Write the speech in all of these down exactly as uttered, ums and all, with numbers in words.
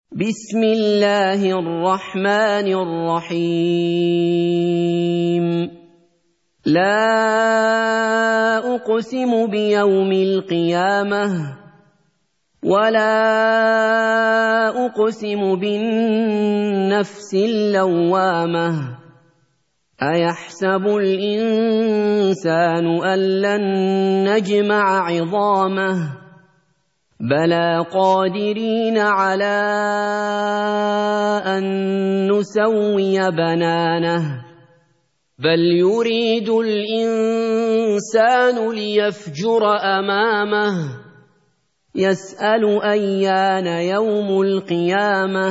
بسم الله الرحمن الرحيم لا أقسم بيوم القيامة ولا أقسم بالنفس اللوامة أيحسب الإنسان أن لن نجمع عظامه بلى قادرين على أن نسوي بنانه بل يريد الإنسان ليفجر أمامه يسأل أيان يوم القيامة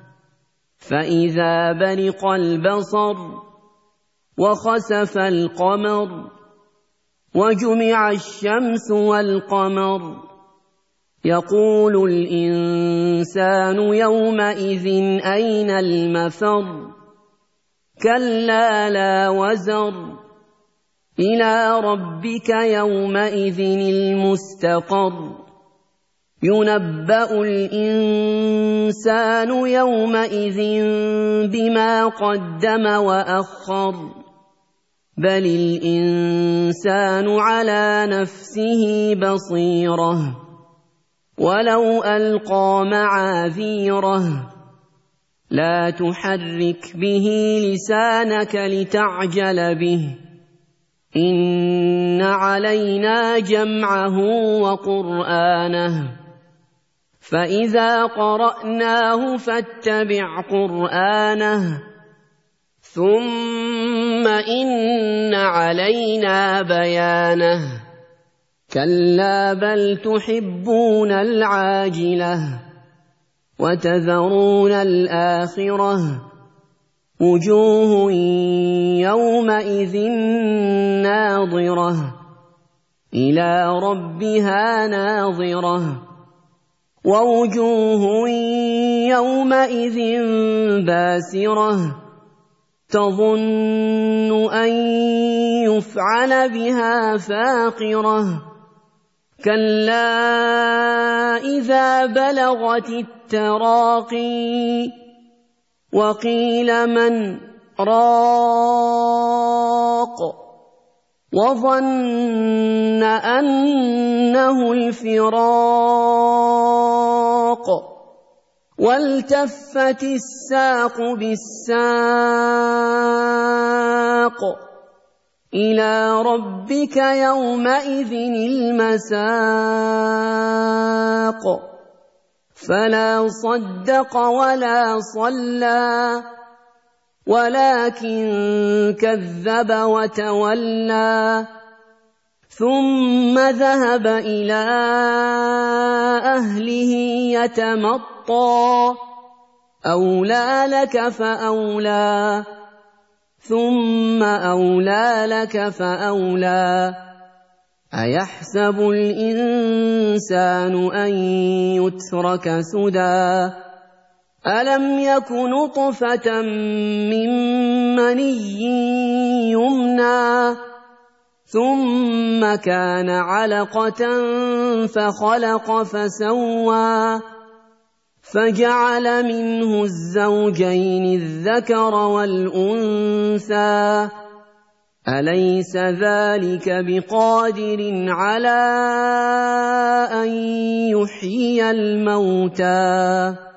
فإذا برق البصر وخسف القمر وجمع الشمس والقمر يقول الإنسان يومئذ أين المفر كلا لا وزر إلى ربك يومئذ المستقر ينبأ الإنسان يومئذ بما قدم وأخر بل الإنسان على نفسه بصيرة ولو ألقى معاذيره لا تحرك به لسانك لتعجل به إن علينا جمعه وقرآنه فإذا قرأناه فاتبع قرآنه ثم إن علينا بيانه كلا بل تحبون العاجلة وتذرون الآخرة وجوه يومئذ ناظرة إلى ربها ناظرة ووجوه يومئذ باسرة تظن أن يفعل بها فاقرة كلا إذا بلغت التراقي وقيل من راق وظن أنه الفراق والتفت الساق بالساق إلى ربك يومئذ المساق فلا صدق ولا صلى ولكن كذب وتولى ثم ذهب إلى أهله يتمطى أولى لك فأولى ثم أولى لك فأولى أيحسب الإنسان أن يترك سدى ألم يك نطفة من مني يمنى ثم كان علقة فخلق فسوى فجعل منه الزوجين الذكر والأنثى أليس ذلك بقادر على أن يحيي الموتى